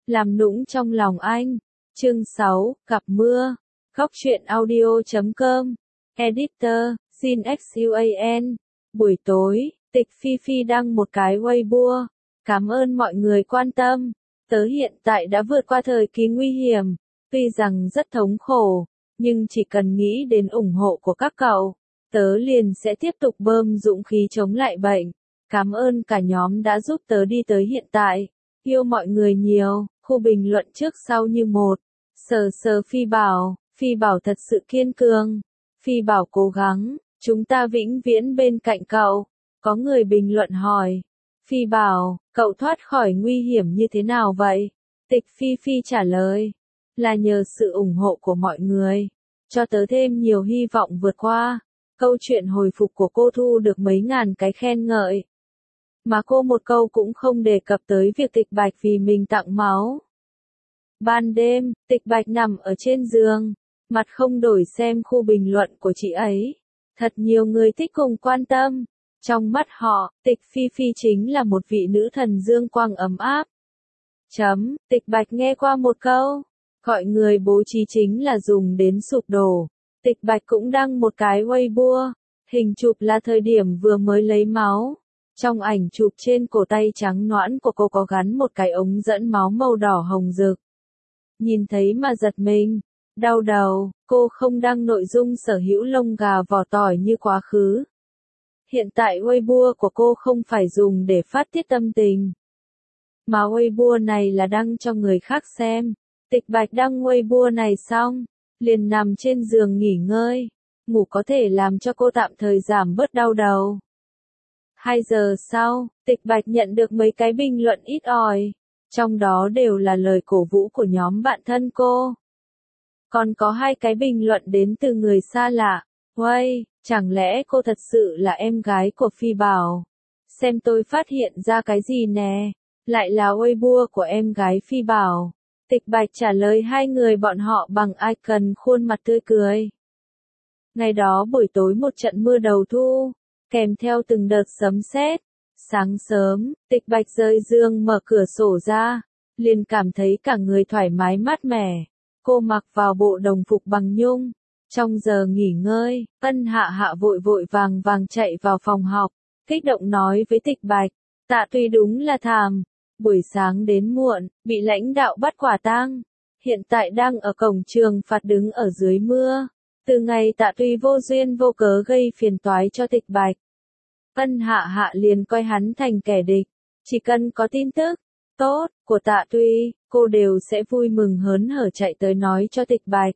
làm nũng trong lòng anh. Chương 6, gặp mưa. Góc truyện audio.com. Editor, Jin Xuan. Buổi tối, Tịch Phi Phi đăng một cái Weibo. Cảm ơn mọi người quan tâm. Tớ hiện tại đã vượt qua thời kỳ nguy hiểm. Tuy rằng rất thống khổ, nhưng chỉ cần nghĩ đến ủng hộ của các cậu, tớ liền sẽ tiếp tục bơm dũng khí chống lại bệnh. Cảm ơn cả nhóm đã giúp tớ đi tới hiện tại. Yêu mọi người nhiều. Khu bình luận trước sau như một. Sờ Phi Bảo thật sự kiên cường. Phi Bảo cố gắng, chúng ta vĩnh viễn bên cạnh cậu. Có người bình luận hỏi. Phi Bảo, cậu thoát khỏi nguy hiểm như thế nào vậy? Tịch Phi Phi trả lời. Là nhờ sự ủng hộ của mọi người. Cho tớ thêm nhiều hy vọng vượt qua. Câu chuyện hồi phục của cô thu được mấy ngàn cái khen ngợi. Mà cô một câu cũng không đề cập tới việc Tịch Bạch vì mình tặng máu. Ban đêm, Tịch Bạch nằm ở trên giường, mặt không đổi xem khu bình luận của chị ấy. Thật nhiều người thích cùng quan tâm. Trong mắt họ, Tịch Phi Phi chính là một vị nữ thần dương quang ấm áp. Tịch Bạch nghe qua một câu, gọi người bố trí chính là dùng đến sụp đổ. Tịch Bạch cũng đăng một cái Weibo, hình chụp là thời điểm vừa mới lấy máu. Trong ảnh chụp trên cổ tay trắng nõn của cô có gắn một cái ống dẫn máu màu đỏ hồng rực. Nhìn thấy mà giật mình, đau đầu, cô không đăng nội dung sở hữu lông gà vỏ tỏi như quá khứ. Hiện tại Weibo của cô không phải dùng để phát tiết tâm tình, mà Weibo này là đăng cho người khác xem. Tịch Bạch đăng Weibo này xong, liền nằm trên giường nghỉ ngơi. Ngủ có thể làm cho cô tạm thời giảm bớt đau đầu. 2 giờ sau, Tịch Bạch nhận được mấy cái bình luận ít ỏi. Trong đó đều là lời cổ vũ của nhóm bạn thân cô. Còn có 2 cái bình luận đến từ người xa lạ. Uây, chẳng lẽ cô thật sự là em gái của Phi Bảo? Xem tôi phát hiện ra cái gì nè. Lại là Weibo của em gái Phi Bảo. Tịch Bạch trả lời 2 người bọn họ bằng icon khuôn mặt tươi cười. Ngày đó buổi tối một trận mưa đầu thu, kèm theo từng đợt sấm sét. Sáng sớm, Tịch Bạch rời giường mở cửa sổ ra, liền cảm thấy cả người thoải mái mát mẻ. Cô mặc vào bộ đồng phục bằng nhung. Trong giờ nghỉ ngơi, Ân Hạ Hạ vội vội vàng chạy vào phòng học, kích động nói với Tịch Bạch, Tạ Tuy đúng là thảm. Buổi sáng đến muộn, bị lãnh đạo bắt quả tang. Hiện tại đang ở cổng trường phạt đứng ở dưới mưa. Từ ngày Tạ Tuy vô duyên vô cớ gây phiền toái cho Tịch Bạch, Ân Hạ Hạ liền coi hắn thành kẻ địch. Chỉ cần có tin tức tốt của Tạ Tuy, cô đều sẽ vui mừng hớn hở chạy tới nói cho Tịch Bạch.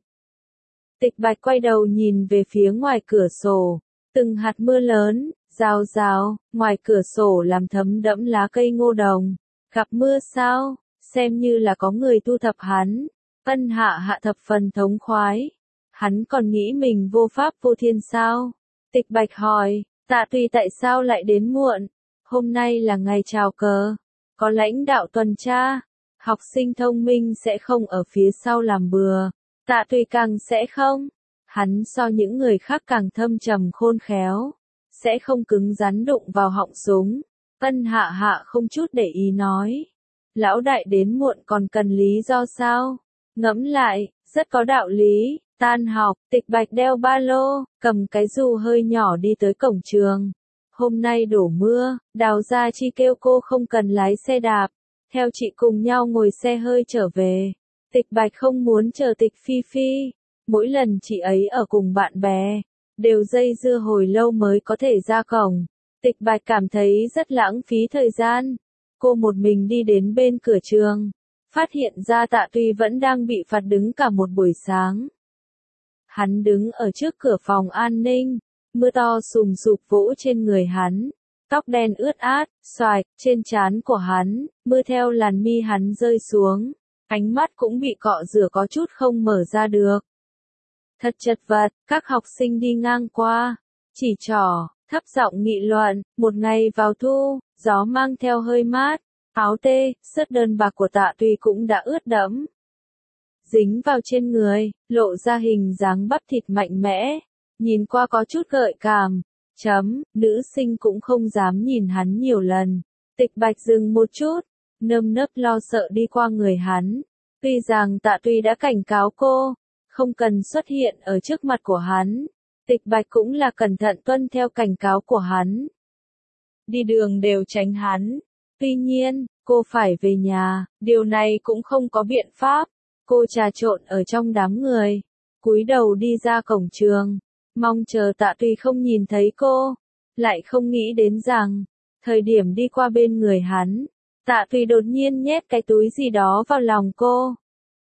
Tịch Bạch quay đầu nhìn về phía ngoài cửa sổ. Từng hạt mưa lớn, rào rào, ngoài cửa sổ làm thấm đẫm lá cây ngô đồng. Gặp mưa sao? Xem như là có người thu thập hắn. Ân Hạ Hạ thập phần thống khoái. Hắn còn nghĩ mình vô pháp vô thiên sao? Tịch Bạch hỏi, Tạ Tuy tại sao lại đến muộn? Hôm nay là ngày chào cờ. Có lãnh đạo tuần tra. Học sinh thông minh sẽ không ở phía sau làm bừa. Tạ Tuy càng sẽ không. Hắn so những người khác càng thâm trầm khôn khéo. Sẽ không cứng rắn đụng vào họng súng. Ân Hạ Hạ không chút để ý nói. Lão đại đến muộn còn cần lý do sao? Ngẫm lại, rất có đạo lý. Tan học, Tịch Bạch đeo ba lô, cầm cái dù hơi nhỏ đi tới cổng trường. Hôm nay đổ mưa, Đào Gia Chi kêu cô không cần lái xe đạp. Theo chị cùng nhau ngồi xe hơi trở về. Tịch Bạch không muốn chờ Tịch Phi Phi. Mỗi lần chị ấy ở cùng bạn bè, đều dây dưa hồi lâu mới có thể ra cổng. Tịch Bạch cảm thấy rất lãng phí thời gian. Cô một mình đi đến bên cửa trường, phát hiện ra Tạ Tuy vẫn đang bị phạt đứng cả một buổi sáng. Hắn đứng ở trước cửa phòng an ninh, mưa to sùm sụp vỗ trên người hắn, tóc đen ướt át, xoạch, trên trán của hắn, mưa theo làn mi hắn rơi xuống, ánh mắt cũng bị cọ rửa có chút không mở ra được. Thật chật vật, các học sinh đi ngang qua, chỉ trỏ, thấp giọng nghị luận, một ngày vào thu, gió mang theo hơi mát, áo tê, sớt đơn bạc của Tạ Tuy cũng đã ướt đẫm. Dính vào trên người, lộ ra hình dáng bắp thịt mạnh mẽ, nhìn qua có chút gợi cảm. Nữ sinh cũng không dám nhìn hắn nhiều lần. Tịch Bạch dừng một chút, nơm nớp lo sợ đi qua người hắn. Tuy rằng Tạ Tuy đã cảnh cáo cô, không cần xuất hiện ở trước mặt của hắn. Tịch Bạch cũng là cẩn thận tuân theo cảnh cáo của hắn. Đi đường đều tránh hắn. Tuy nhiên, cô phải về nhà, điều này cũng không có biện pháp. Cô trà trộn ở trong đám người, cúi đầu đi ra cổng trường, mong chờ Tạ Tuy không nhìn thấy cô. Lại không nghĩ đến rằng, thời điểm đi qua bên người hắn, Tạ Tuy đột nhiên nhét cái túi gì đó vào lòng cô.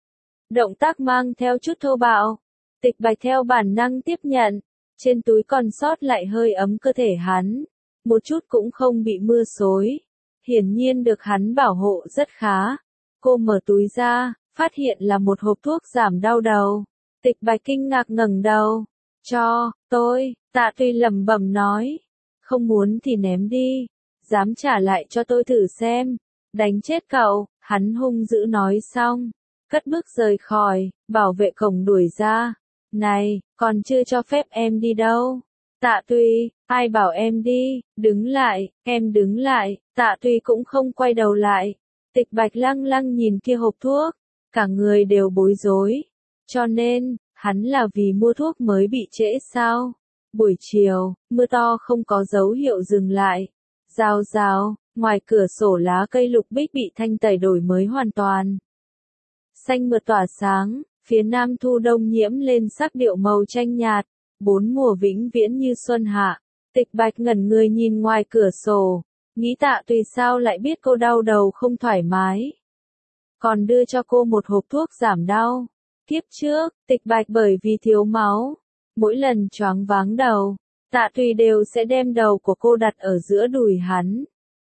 Động tác mang theo chút thô bạo. Tịch Bạch theo bản năng tiếp nhận, trên túi còn sót lại hơi ấm cơ thể hắn, một chút cũng không bị mưa xối, hiển nhiên được hắn bảo hộ rất khá. Cô mở túi ra, phát hiện là một hộp thuốc giảm đau đầu. Tịch Bạch kinh ngạc ngẩng đầu. Cho tôi, Tạ Tuy lẩm bẩm nói. Không muốn thì ném đi, dám trả lại cho tôi thử xem. Đánh chết cậu, hắn hung dữ nói xong, cất bước rời khỏi, bảo vệ cổng đuổi ra. Này, còn chưa cho phép em đi đâu. Tạ Tuy, ai bảo em đi, đứng lại, em đứng lại. Tạ Tuy cũng không quay đầu lại. Tịch Bạch lăng lăng nhìn kia hộp thuốc, cả người đều bối rối. Cho nên, hắn là vì mua thuốc mới bị trễ sao? Buổi chiều, mưa to không có dấu hiệu dừng lại. Rào rào, ngoài cửa sổ lá cây lục bích bị thanh tẩy đổi mới hoàn toàn. Xanh mượt tỏa sáng, phía nam thu đông nhiễm lên sắc điệu màu tranh nhạt, bốn mùa vĩnh viễn như xuân hạ. Tịch Bạch ngẩn người nhìn ngoài cửa sổ, nghĩ Tạ Tùy sao lại biết cô đau đầu không thoải mái. Còn đưa cho cô một hộp thuốc giảm đau. Kiếp trước, Tịch Bạch bởi vì thiếu máu, mỗi lần choáng váng đầu, Tạ Tùy đều sẽ đem đầu của cô đặt ở giữa đùi hắn.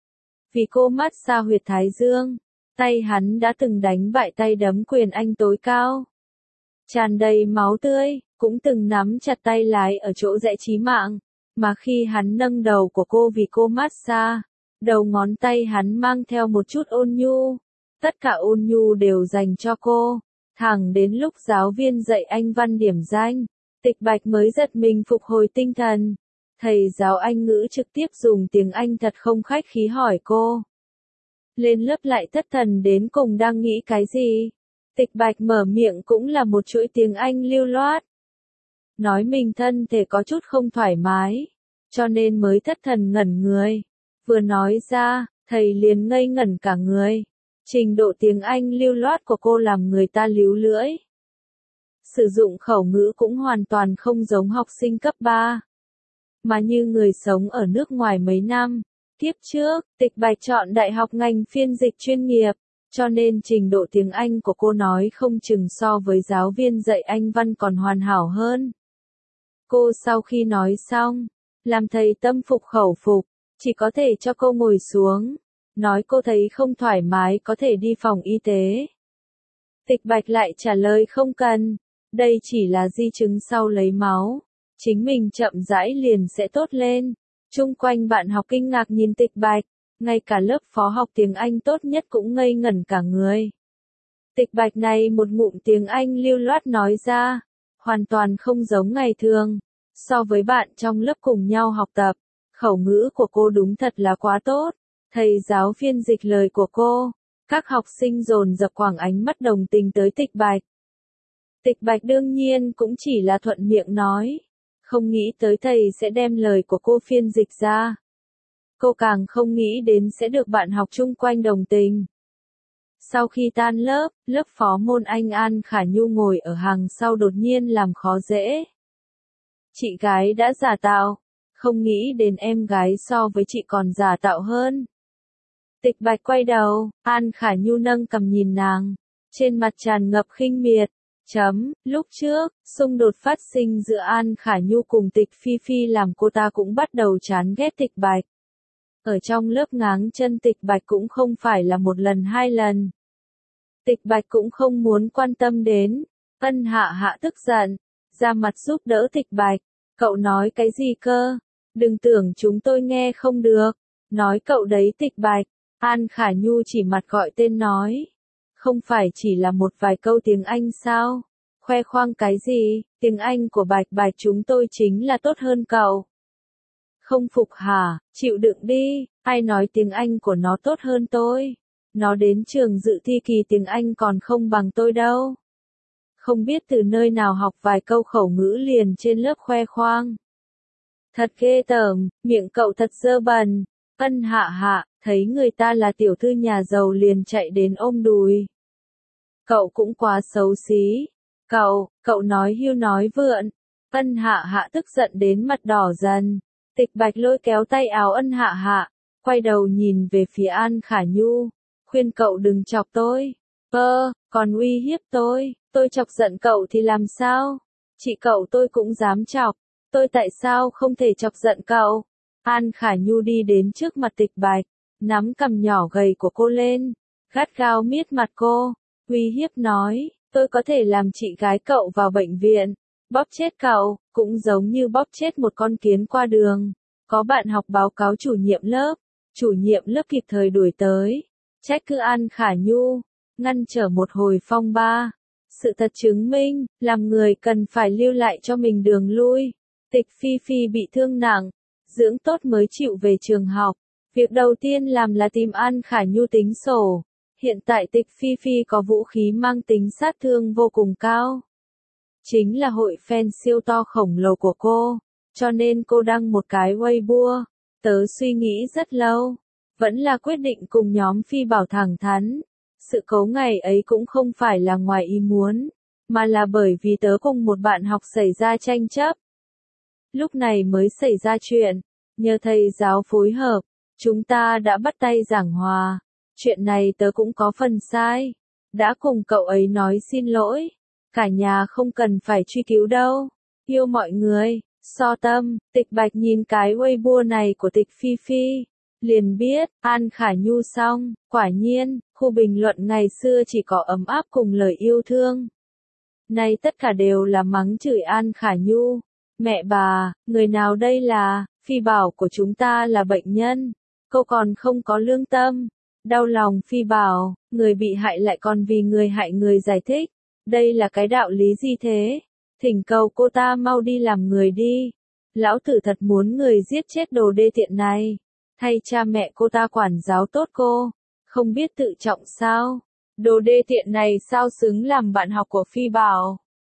Vì cô mát xa huyệt thái dương, tay hắn đã từng đánh bại tay đấm quyền anh tối cao. Tràn đầy máu tươi, cũng từng nắm chặt tay lái ở chỗ rẽ chí mạng, mà khi hắn nâng đầu của cô vì cô mát xa, đầu ngón tay hắn mang theo một chút ôn nhu. Tất cả ôn nhu đều dành cho cô. Thẳng đến lúc giáo viên dạy Anh văn điểm danh, Tịch Bạch mới giật mình phục hồi tinh thần. Thầy giáo Anh ngữ trực tiếp dùng tiếng Anh thật không khách khí hỏi cô. Lên lớp lại thất thần đến cùng đang nghĩ cái gì? Tịch Bạch mở miệng cũng là một chuỗi tiếng Anh lưu loát. Nói mình thân thể có chút không thoải mái, cho nên mới thất thần ngẩn người. Vừa nói ra, thầy liền ngây ngẩn cả người. Trình độ tiếng Anh lưu loát của cô làm người ta líu lưỡi. Sử dụng khẩu ngữ cũng hoàn toàn không giống học sinh cấp 3. Mà như người sống ở nước ngoài mấy năm. Kiếp trước, Tịch Bạch chọn đại học ngành phiên dịch chuyên nghiệp, cho nên trình độ tiếng Anh của cô nói không chừng so với giáo viên dạy Anh văn còn hoàn hảo hơn. Cô sau khi nói xong, làm thầy tâm phục khẩu phục, chỉ có thể cho cô ngồi xuống, nói cô thấy không thoải mái có thể đi phòng y tế. Tịch Bạch lại trả lời không cần, đây chỉ là di chứng sau lấy máu, chính mình chậm rãi liền sẽ tốt lên. Chung quanh bạn học kinh ngạc nhìn Tịch Bạch, ngay cả lớp phó học tiếng Anh tốt nhất cũng ngây ngẩn cả người. Tịch Bạch này một ngụm tiếng Anh lưu loát nói ra, hoàn toàn không giống ngày thường. So với bạn trong lớp cùng nhau học tập, khẩu ngữ của cô đúng thật là quá tốt. Thầy giáo phiên dịch lời của cô, các học sinh dồn dập quẳng ánh mắt đồng tình tới Tịch Bạch. Tịch Bạch đương nhiên cũng chỉ là thuận miệng nói, không nghĩ tới thầy sẽ đem lời của cô phiên dịch ra. Cô càng không nghĩ đến sẽ được bạn học chung quanh đồng tình. Sau khi tan lớp, lớp phó môn Anh An Khả Nhu ngồi ở hàng sau đột nhiên làm khó dễ. Chị gái đã giả tạo, không nghĩ đến em gái so với chị còn giả tạo hơn. Tịch Bạch quay đầu, An Khả Nhu nâng cằm nhìn nàng, trên mặt tràn ngập khinh miệt. Lúc trước, xung đột phát sinh giữa An Khả Nhu cùng Tịch Phi Phi làm cô ta cũng bắt đầu chán ghét Tịch Bạch. Ở trong lớp ngáng chân Tịch Bạch cũng không phải là một lần hai lần. Tịch Bạch cũng không muốn quan tâm đến. Ân Hạ Hạ tức giận, ra mặt giúp đỡ Tịch Bạch. Cậu nói cái gì cơ? Đừng tưởng chúng tôi nghe không được. Nói cậu đấy Tịch Bạch. An Khả Nhu chỉ mặt gọi tên nói. Không phải chỉ là một vài câu tiếng Anh sao? Khoe khoang cái gì? Tiếng Anh của Bạch Bạch chúng tôi chính là tốt hơn cậu. Không phục hả? Chịu đựng đi, ai nói tiếng Anh của nó tốt hơn tôi? Nó đến trường dự thi kỳ tiếng Anh còn không bằng tôi đâu. Không biết từ nơi nào học vài câu khẩu ngữ liền trên lớp khoe khoang. Thật ghê tởm, miệng cậu thật dơ bẩn. Ân Hạ Hạ, thấy người ta là tiểu thư nhà giàu liền chạy đến ôm đùi. Cậu cũng quá xấu xí. Cậu nói hưu nói vượn. Ân Hạ Hạ tức giận đến mặt đỏ dần. Tịch Bạch lôi kéo tay áo Ân Hạ Hạ, quay đầu nhìn về phía An Khả Nhu, khuyên cậu đừng chọc tôi. Còn uy hiếp tôi chọc giận cậu thì làm sao? Chị cậu tôi cũng dám chọc, tôi tại sao không thể chọc giận cậu? An Khả Nhu đi đến trước mặt Tịch Bạch, nắm cằm nhỏ gầy của cô lên, gắt gao miết mặt cô, uy hiếp nói, tôi có thể làm chị gái cậu vào bệnh viện, bóp chết cậu, cũng giống như bóp chết một con kiến qua đường. Có bạn học báo cáo chủ nhiệm lớp kịp thời đuổi tới, trách cứ An Khả Nhu, ngăn trở một hồi phong ba. Sự thật chứng minh, làm người cần phải lưu lại cho mình đường lui. Tịch Phi Phi bị thương nặng, dưỡng tốt mới chịu về trường học. Việc đầu tiên làm là tìm An Khả Nhu tính sổ. Hiện tại Tịch Phi Phi có vũ khí mang tính sát thương vô cùng cao. Chính là hội fan siêu to khổng lồ của cô, cho nên cô đăng một cái Weibo. Tớ suy nghĩ rất lâu, vẫn là quyết định cùng nhóm Phi Bảo thẳng thắn. Sự cố ngày ấy cũng không phải là ngoài ý muốn, mà là bởi vì tớ cùng một bạn học xảy ra tranh chấp. Lúc này mới xảy ra chuyện, nhờ thầy giáo phối hợp, chúng ta đã bắt tay giảng hòa. Chuyện này tớ cũng có phần sai, đã cùng cậu ấy nói xin lỗi. Cả nhà không cần phải truy cứu đâu. Yêu mọi người, So Tâm. Tịch Bạch nhìn cái Weibo này của Tịch Phi Phi, liền biết, An Khả Nhu xong, quả nhiên, khu bình luận ngày xưa chỉ có ấm áp cùng lời yêu thương. Nay tất cả đều là mắng chửi An Khả Nhu. Mẹ bà, người nào đây là, Phi Bảo của chúng ta là bệnh nhân. Cô còn không có lương tâm. Đau lòng Phi Bảo, người bị hại lại còn vì người hại người giải thích. Đây là cái đạo lý gì thế? Thỉnh cầu cô ta mau đi làm người đi. Lão tử thật muốn người giết chết đồ đê tiện này. Thay cha mẹ cô ta quản giáo tốt cô. Không biết tự trọng sao? Đồ đê tiện này sao xứng làm bạn học của Phi Bảo?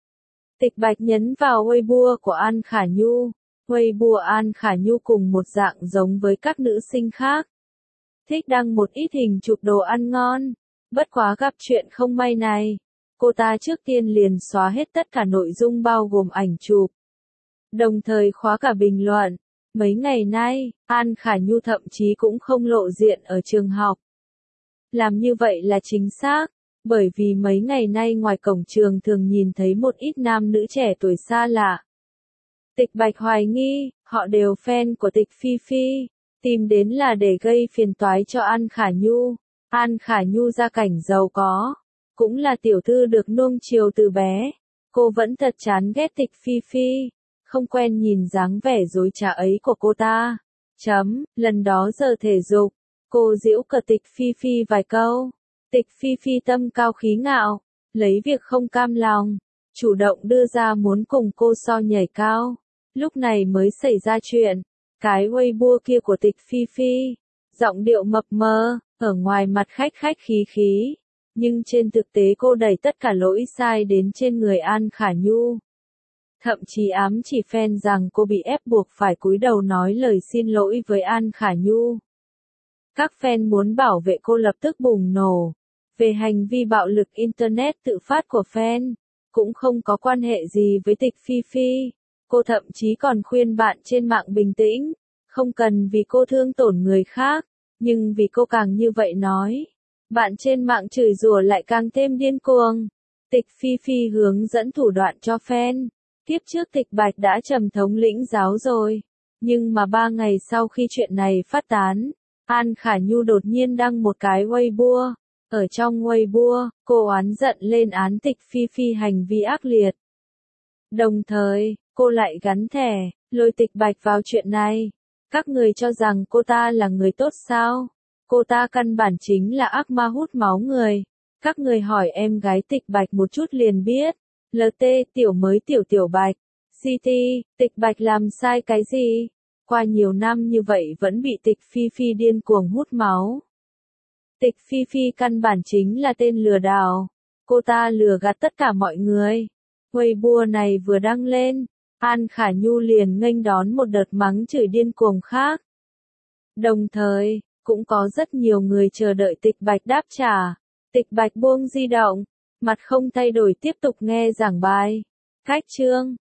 Tịch Bạch nhấn vào Weibo của An Khả Nhu. Weibo An Khả Nhu cùng một dạng giống với các nữ sinh khác. Thích đăng một ít hình chụp đồ ăn ngon. Bất quá gặp chuyện không may này. Cô ta trước tiên liền xóa hết tất cả nội dung bao gồm ảnh chụp. Đồng thời khóa cả bình luận. Mấy ngày nay, An Khả Nhu thậm chí cũng không lộ diện ở trường học. Làm như vậy là chính xác, bởi vì mấy ngày nay ngoài cổng trường thường nhìn thấy một ít nam nữ trẻ tuổi xa lạ. Tịch Bạch hoài nghi, họ đều fan của Tịch Phi Phi, tìm đến là để gây phiền toái cho An Khả Nhu. An Khả Nhu gia cảnh giàu có, cũng là tiểu thư được nuông chiều từ bé. Cô vẫn thật chán ghét Tịch Phi Phi, không quen nhìn dáng vẻ dối trá ấy của cô ta. Lần đó giờ thể dục, cô giễu cợt Tịch Phi Phi vài câu. Tịch Phi Phi tâm cao khí ngạo, lấy việc không cam lòng, chủ động đưa ra muốn cùng cô so nhảy cao. Lúc này mới xảy ra chuyện. Cái Weibo kia của Tịch Phi Phi, giọng điệu mập mờ, ở ngoài mặt khách khách khí khí, nhưng trên thực tế cô đẩy tất cả lỗi sai đến trên người An Khả Nhu. Thậm chí ám chỉ fan rằng cô bị ép buộc phải cúi đầu nói lời xin lỗi với An Khả Nhu. Các fan muốn bảo vệ cô lập tức bùng nổ. Về hành vi bạo lực Internet tự phát của fan, cũng không có quan hệ gì với Tịch Phi Phi. Cô thậm chí còn khuyên bạn trên mạng bình tĩnh, không cần vì cô thương tổn người khác, nhưng vì cô càng như vậy nói. Bạn trên mạng chửi rủa lại càng thêm điên cuồng. Tịch Phi Phi hướng dẫn thủ đoạn cho fan. Tiếp trước Tịch Bạch đã trầm thống lĩnh giáo rồi. Nhưng mà 3 ngày sau khi chuyện này phát tán, An Khả Nhu đột nhiên đăng một cái Weibo. Ở trong Weibo, cô oán giận lên án Tịch Phi Phi hành vi ác liệt. Đồng thời, cô lại gắn thẻ, lôi Tịch Bạch vào chuyện này. Các người cho rằng cô ta là người tốt sao? Cô ta căn bản chính là ác ma hút máu người. Các người hỏi em gái Tịch Bạch một chút liền biết. LT tiểu mới tiểu Bạch. CT, Tịch Bạch làm sai cái gì? Qua nhiều năm như vậy vẫn bị Tịch Phi Phi điên cuồng hút máu. Tịch Phi Phi căn bản chính là tên lừa đảo. Cô ta lừa gạt tất cả mọi người. Weibo này vừa đăng lên, An Khả Nhu liền nghênh đón một đợt mắng chửi điên cuồng khác. Đồng thời, cũng có rất nhiều người chờ đợi Tịch Bạch đáp trả. Tịch Bạch buông di động, mặt không thay đổi tiếp tục nghe giảng bài. Khách chương